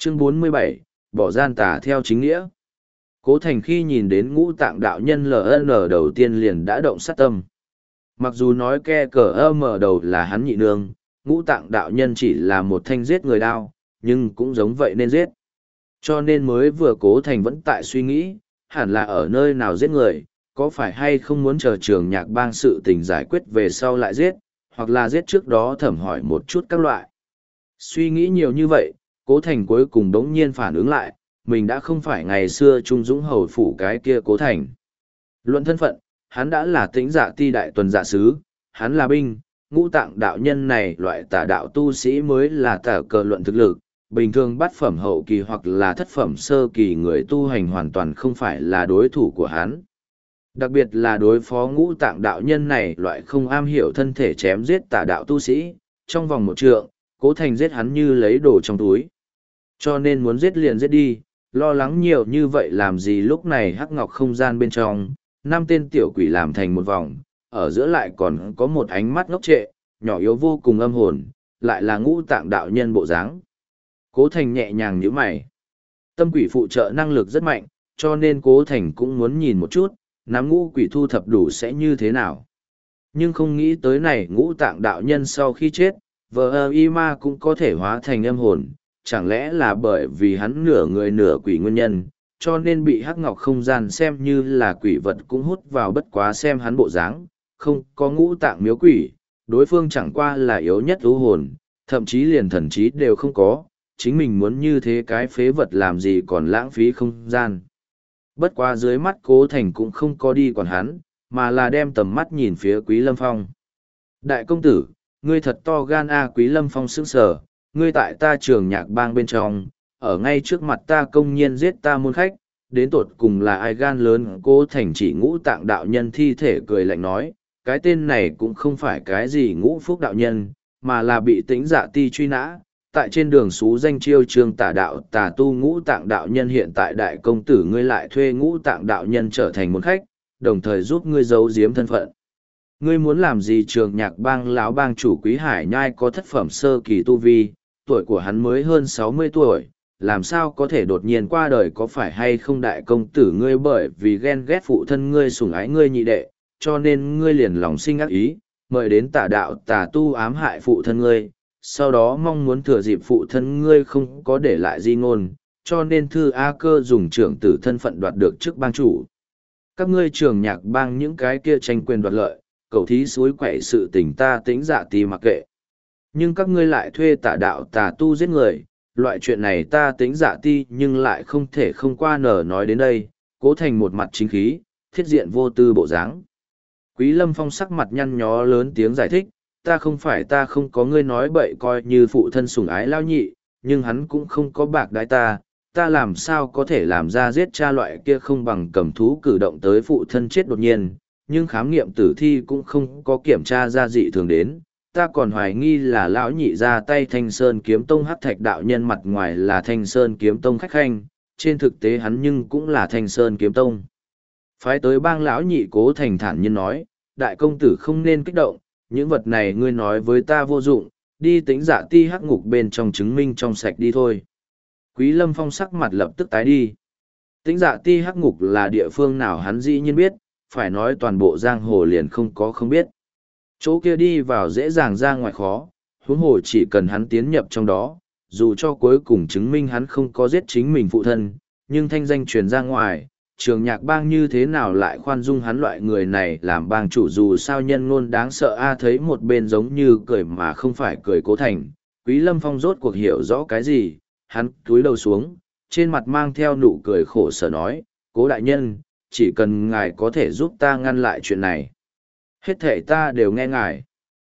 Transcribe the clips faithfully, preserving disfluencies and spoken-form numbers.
Chương bốn mươi bảy, bỏ gian tà theo chính nghĩa. Cố Thành khi nhìn đến ngũ tạng đạo nhân lờ en đầu tiên liền đã động sát tâm. Mặc dù nói ke cờ ơ mở đầu là hắn nhị nương, ngũ tạng đạo nhân chỉ là một thanh giết người đao, nhưng cũng giống vậy nên giết. Cho nên mới vừa Cố Thành vẫn tại suy nghĩ, hẳn là ở nơi nào giết người, có phải hay không muốn chờ trường nhạc bang sự tình giải quyết về sau lại giết, hoặc là giết trước đó thẩm hỏi một chút các loại. Suy nghĩ nhiều như vậy, Cố Thành cuối cùng đống nhiên phản ứng lại, mình đã không phải ngày xưa Trung Dũng hầu phủ cái kia Cố Thành. Luận thân phận, hắn đã là tĩnh dạ ti đại tuần dạ sứ, hắn là binh, ngũ tạng đạo nhân này loại tà đạo tu sĩ mới là tả cờ luận thực lực, bình thường bát phẩm hậu kỳ hoặc là thất phẩm sơ kỳ người tu hành hoàn toàn không phải là đối thủ của hắn. Đặc biệt là đối phó ngũ tạng đạo nhân này loại không am hiểu thân thể chém giết tà đạo tu sĩ, trong vòng một trượng, Cố Thành giết hắn như lấy đồ trong túi. Cho nên muốn giết liền giết đi, lo lắng nhiều như vậy làm gì lúc này hắc ngọc không gian bên trong, năm tên tiểu quỷ làm thành một vòng, ở giữa lại còn có một ánh mắt ngốc trệ, nhỏ yếu vô cùng âm hồn, lại là ngũ tạng đạo nhân bộ dáng. Cố Thành nhẹ nhàng nhíu mày. Tâm quỷ phụ trợ năng lực rất mạnh, cho nên Cố Thành cũng muốn nhìn một chút, nắm ngũ quỷ thu thập đủ sẽ như thế nào. Nhưng không nghĩ tới này ngũ tạng đạo nhân sau khi chết, vợ y ma cũng có thể hóa thành âm hồn, chẳng lẽ là bởi vì hắn nửa người nửa quỷ nguyên nhân, cho nên bị hắc ngọc không gian xem như là quỷ vật cũng hút vào bất quá xem hắn bộ dáng, không có ngũ tạng miếu quỷ, đối phương chẳng qua là yếu nhất ưu hồn, thậm chí liền thần trí đều không có, chính mình muốn như thế cái phế vật làm gì còn lãng phí không gian. Bất quá dưới mắt Cố Thành cũng không có đi còn hắn, mà là đem tầm mắt nhìn phía Quý Lâm Phong. Đại công tử, ngươi thật to gan a. Quý Lâm Phong sững sờ, ngươi tại ta trường nhạc bang bên trong, ở ngay trước mặt ta công nhiên giết ta môn khách, đến tột cùng là ai gan lớn. Cố Thành chỉ ngũ tạng đạo nhân thi thể cười lạnh nói, cái tên này cũng không phải cái gì ngũ phúc đạo nhân, mà là bị tĩnh dạ ti truy nã, tại trên đường xú danh chiêu trương tà đạo tà tu ngũ tạng đạo nhân. Hiện tại đại công tử ngươi lại thuê ngũ tạng đạo nhân trở thành môn khách, đồng thời giúp ngươi giấu giếm thân phận. Ngươi muốn làm gì? Trường nhạc bang lão bang chủ Quý Hải Nhai có thất phẩm sơ kỳ tu vi, tuổi của hắn mới hơn sáu mươi tuổi, làm sao có thể đột nhiên qua đời? Có phải hay không đại công tử ngươi bởi vì ghen ghét phụ thân ngươi sủng ái ngươi nhị đệ, cho nên ngươi liền lòng sinh ác ý, mời đến tà đạo tà tu ám hại phụ thân ngươi, sau đó mong muốn thừa dịp phụ thân ngươi không có để lại di ngôn, cho nên Thư A Cơ dùng trưởng tử thân phận đoạt được chức bang chủ. Các ngươi trường nhạc bang những cái kia tranh quyền đoạt lợi, cầu thí suối quậy sự tình ta tĩnh dạ ti mặc kệ. Nhưng các ngươi lại thuê tà đạo tà tu giết người, loại chuyện này ta tĩnh dạ ti nhưng lại không thể không qua nở. Nói đến đây, Cố Thành một mặt chính khí, thiết diện vô tư bộ dáng. Quý Lâm Phong sắc mặt nhăn nhó lớn tiếng giải thích, ta không phải ta không có ngươi nói bậy coi như phụ thân sủng ái lao nhị, nhưng hắn cũng không có bạc đái ta, ta làm sao có thể làm ra giết cha loại kia không bằng cầm thú cử động tới phụ thân chết đột nhiên, nhưng khám nghiệm tử thi cũng không có kiểm tra ra dị thường đến, ta còn hoài nghi là lão nhị ra tay Thanh Sơn Kiếm Tông hắc thạch đạo nhân, mặt ngoài là Thanh Sơn Kiếm Tông khách khanh, trên thực tế hắn nhưng cũng là Thanh Sơn Kiếm Tông. Phái tới bang lão nhị. Cố Thành thản nhiên nói, đại công tử không nên kích động, những vật này ngươi nói với ta vô dụng, đi tĩnh dạ ti hắc ngục bên trong chứng minh trong sạch đi thôi. Quý Lâm Phong sắc mặt lập tức tái đi. Tĩnh dạ ti hắc ngục là địa phương nào hắn dĩ nhiên biết, phải nói toàn bộ giang hồ liền không có không biết. Chỗ kia đi vào dễ dàng ra ngoài khó, huống hồ chỉ cần hắn tiến nhập trong đó, dù cho cuối cùng chứng minh hắn không có giết chính mình phụ thân, nhưng thanh danh truyền ra ngoài, trường nhạc bang như thế nào lại khoan dung hắn loại người này làm bang chủ? Dù sao nhân ngôn đáng sợ a. Thấy một bên giống như cười mà không phải cười Cố Thành, Quý Lâm Phong rốt cuộc hiểu rõ cái gì, hắn cúi đầu xuống, trên mặt mang theo nụ cười khổ sở nói, Cố đại nhân, chỉ cần ngài có thể giúp ta ngăn lại chuyện này, hết thể ta đều nghe ngài.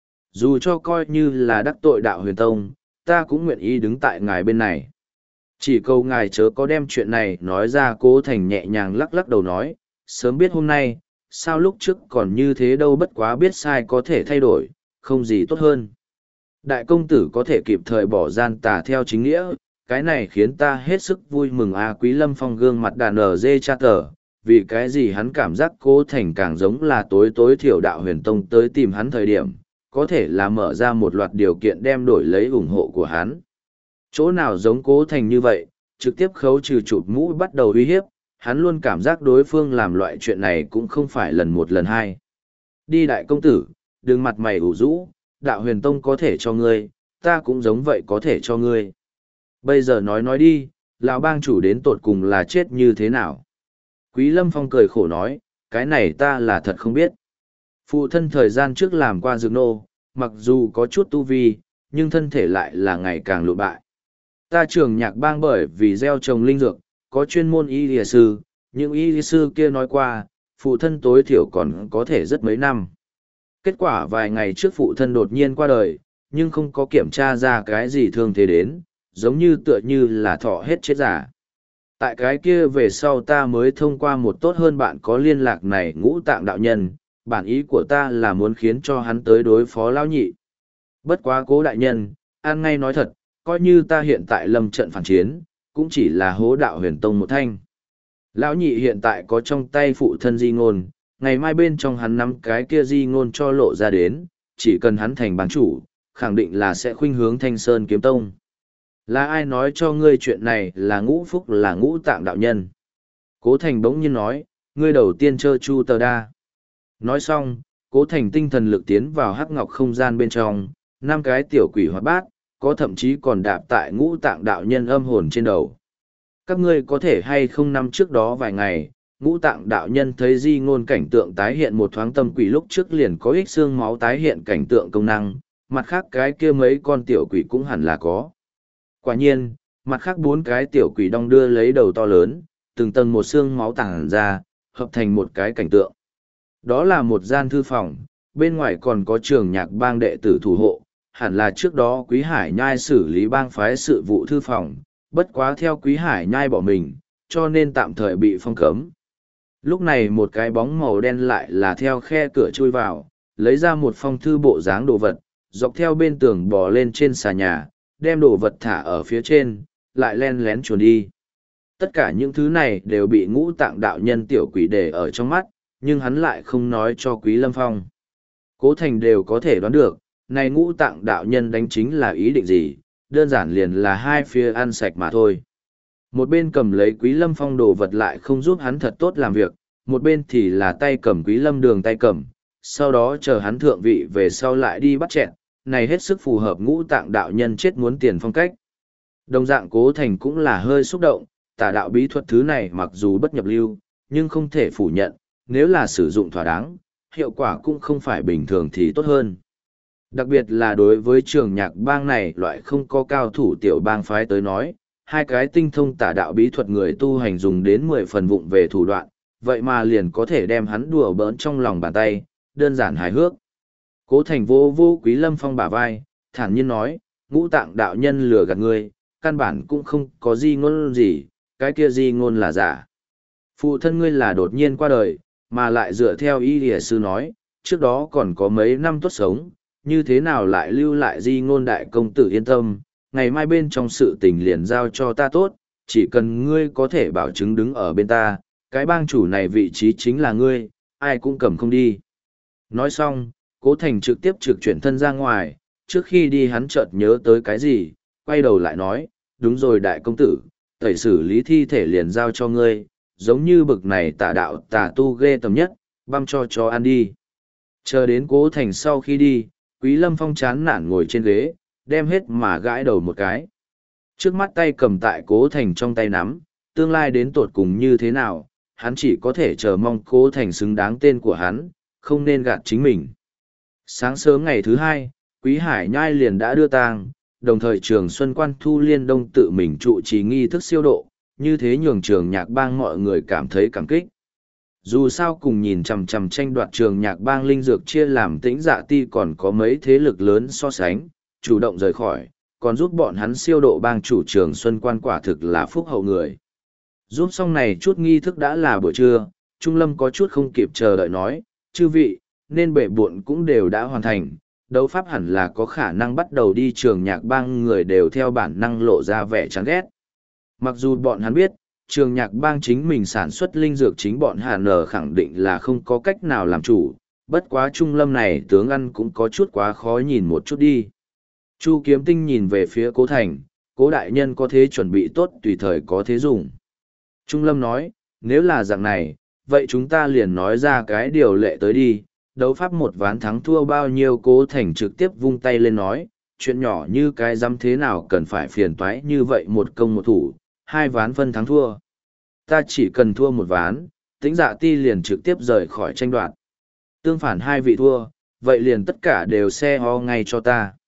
Dù cho coi như là đắc tội đạo huyền tông, ta cũng nguyện ý đứng tại ngài bên này. Chỉ cầu ngài chớ có đem chuyện này nói ra. Cố Thành nhẹ nhàng lắc lắc đầu nói, sớm biết hôm nay, sao lúc trước còn như thế đâu, bất quá biết sai có thể thay đổi, không gì tốt hơn. Đại công tử có thể kịp thời bỏ gian tà theo chính nghĩa, cái này khiến ta hết sức vui mừng a. Quý Lâm Phong gương mặt đàn ở dê cha tờ, vì cái gì hắn cảm giác Cố Thành càng giống là tối tối thiểu đạo huyền tông tới tìm hắn thời điểm, có thể là mở ra một loạt điều kiện đem đổi lấy ủng hộ của hắn. Chỗ nào giống Cố Thành như vậy, trực tiếp khấu trừ chụp mũ bắt đầu uy hiếp, hắn luôn cảm giác đối phương làm loại chuyện này cũng không phải lần một lần hai. Đi đại công tử, đừng mặt mày ủ rũ, đạo huyền tông có thể cho ngươi, ta cũng giống vậy có thể cho ngươi. Bây giờ nói nói đi, lão bang chủ đến tột cùng là chết như thế nào? Quý Lâm Phong cười khổ nói, cái này ta là thật không biết. Phụ thân thời gian trước làm qua dược nô, mặc dù có chút tu vi, nhưng thân thể lại là ngày càng lụ bại. Ta trường nhạc bang bởi vì gieo trồng linh dược, có chuyên môn y lìa sư, những y lìa sư kia nói qua, phụ thân tối thiểu còn có thể rất mấy năm. Kết quả vài ngày trước phụ thân đột nhiên qua đời, nhưng không có kiểm tra ra cái gì thương thế đến, giống như tựa như là thọ hết chết giả. Tại cái kia về sau ta mới thông qua một tốt hơn bạn có liên lạc này ngũ tạng đạo nhân, bản ý của ta là muốn khiến cho hắn tới đối phó lão nhị. Bất quá cố đại nhân, an ngay nói thật, coi như ta hiện tại lâm trận phản chiến, cũng chỉ là hố đạo huyền tông một thanh. Lão nhị hiện tại có trong tay phụ thân di ngôn, ngày mai bên trong hắn nắm cái kia di ngôn cho lộ ra đến, chỉ cần hắn thành bán chủ, khẳng định là sẽ khuynh hướng Thanh Sơn kiếm tông. Là ai nói cho ngươi chuyện này là ngũ phúc là ngũ tạng đạo nhân? Cố Thành bỗng nhiên nói, ngươi đầu tiên chơ chu tờ đa. Nói xong, Cố Thành tinh thần lực tiến vào hắc ngọc không gian bên trong, năm cái tiểu quỷ hoạt bát, có thậm chí còn đạp tại ngũ tạng đạo nhân âm hồn trên đầu. Các ngươi có thể hay không năm trước đó vài ngày, ngũ tạng đạo nhân thấy di ngôn cảnh tượng tái hiện một thoáng tâm quỷ lúc trước liền có ích xương máu tái hiện cảnh tượng công năng, mặt khác cái kia mấy con tiểu quỷ cũng hẳn là có. Quả nhiên, mặt khác bốn cái tiểu quỷ đong đưa lấy đầu to lớn, từng tầng một xương máu tàng ra, hợp thành một cái cảnh tượng. Đó là một gian thư phòng, bên ngoài còn có trường nhạc bang đệ tử thủ hộ, hẳn là trước đó Quý Hải Nhai xử lý bang phái sự vụ thư phòng, bất quá theo Quý Hải Nhai bỏ mình, cho nên tạm thời bị phong cấm. Lúc này một cái bóng màu đen lại là theo khe cửa chui vào, lấy ra một phong thư bộ dáng đồ vật, dọc theo bên tường bò lên trên xà nhà, đem đồ vật thả ở phía trên, lại len lén chuồn đi. Tất cả những thứ này đều bị ngũ tạng đạo nhân tiểu quỷ để ở trong mắt, nhưng hắn lại không nói cho Quý Lâm Phong. Cố Thành đều có thể đoán được, này ngũ tạng đạo nhân đánh chính là ý định gì, đơn giản liền là hai phía ăn sạch mà thôi. Một bên cầm lấy Quý Lâm Phong đồ vật lại không giúp hắn thật tốt làm việc, một bên thì là tay cầm Quý Lâm Đường tay cầm, sau đó chờ hắn thượng vị về sau lại đi bắt chẹn, này hết sức phù hợp ngũ tạng đạo nhân chết muốn tiền phong cách. Đồng dạng Cố Thành cũng là hơi xúc động, tà đạo bí thuật thứ này mặc dù bất nhập lưu, nhưng không thể phủ nhận, nếu là sử dụng thỏa đáng, hiệu quả cũng không phải bình thường thì tốt hơn. Đặc biệt là đối với trường nhạc bang này loại không có cao thủ tiểu bang phái tới nói, hai cái tinh thông tà đạo bí thuật người tu hành dùng đến mười phần vụng về thủ đoạn, vậy mà liền có thể đem hắn đùa bỡn trong lòng bàn tay, đơn giản hài hước. Cố Thành vô vô Quý Lâm Phong bả vai, thản nhiên nói, ngũ tạng đạo nhân lừa gạt ngươi, căn bản cũng không có di ngôn gì, cái kia di ngôn là giả. Phụ thân ngươi là đột nhiên qua đời, mà lại dựa theo y lìa sư nói, trước đó còn có mấy năm tốt sống, như thế nào lại lưu lại di ngôn đại công tử yên tâm, ngày mai bên trong sự tình liền giao cho ta tốt, chỉ cần ngươi có thể bảo chứng đứng ở bên ta, cái bang chủ này vị trí chính là ngươi, ai cũng cầm không đi. Nói xong, Cố Thành trực tiếp trực chuyển thân ra ngoài, trước khi đi hắn chợt nhớ tới cái gì, quay đầu lại nói, đúng rồi đại công tử, tẩy xử lý thi thể liền giao cho ngươi, giống như bực này tà đạo tà tu ghê tầm nhất, băm cho chó ăn đi. Chờ đến Cố Thành sau khi đi, Quý Lâm Phong chán nản ngồi trên ghế, đem hết mà gãi đầu một cái. Trước mắt tay cầm tại Cố Thành trong tay nắm, tương lai đến tột cùng như thế nào, hắn chỉ có thể chờ mong Cố Thành xứng đáng tên của hắn, không nên gạt chính mình. Sáng sớm ngày thứ hai, Quý Hải Nhai liền đã đưa tang, đồng thời Trường Xuân Quan Thu Liên Đông tự mình trụ trì nghi thức siêu độ, như thế nhường trường nhạc bang mọi người cảm thấy cảm kích. Dù sao cùng nhìn chằm chằm tranh đoạt trường nhạc bang linh dược chia làm tĩnh dạ ti còn có mấy thế lực lớn so sánh, chủ động rời khỏi, còn giúp bọn hắn siêu độ bang chủ Trường Xuân Quan quả thực là phúc hậu người. Giúp xong này chút nghi thức đã là buổi trưa, Trung Lâm có chút không kịp chờ đợi nói, chư vị, nên bể buộn cũng đều đã hoàn thành, đấu pháp hẳn là có khả năng bắt đầu đi trường nhạc bang người đều theo bản năng lộ ra vẻ chán ghét. Mặc dù bọn hắn biết, trường nhạc bang chính mình sản xuất linh dược chính bọn Hàn Nở khẳng định là không có cách nào làm chủ, bất quá Trung Lâm này tướng ăn cũng có chút quá khó nhìn một chút đi. Chu Kiếm Tinh nhìn về phía Cố Thành, cố đại nhân có thế chuẩn bị tốt tùy thời có thế dùng. Trung Lâm nói, nếu là dạng này, vậy chúng ta liền nói ra cái điều lệ tới đi, đấu pháp một ván thắng thua bao nhiêu. Cố Thành trực tiếp vung tay lên nói, chuyện nhỏ như cái dám thế nào cần phải phiền toái như vậy, một công một thủ, hai ván phân thắng thua. Ta chỉ cần thua một ván, Tĩnh Dạ Ti liền trực tiếp rời khỏi tranh đoạt. Tương phản hai vị thua, vậy liền tất cả đều xe ho ngay cho ta.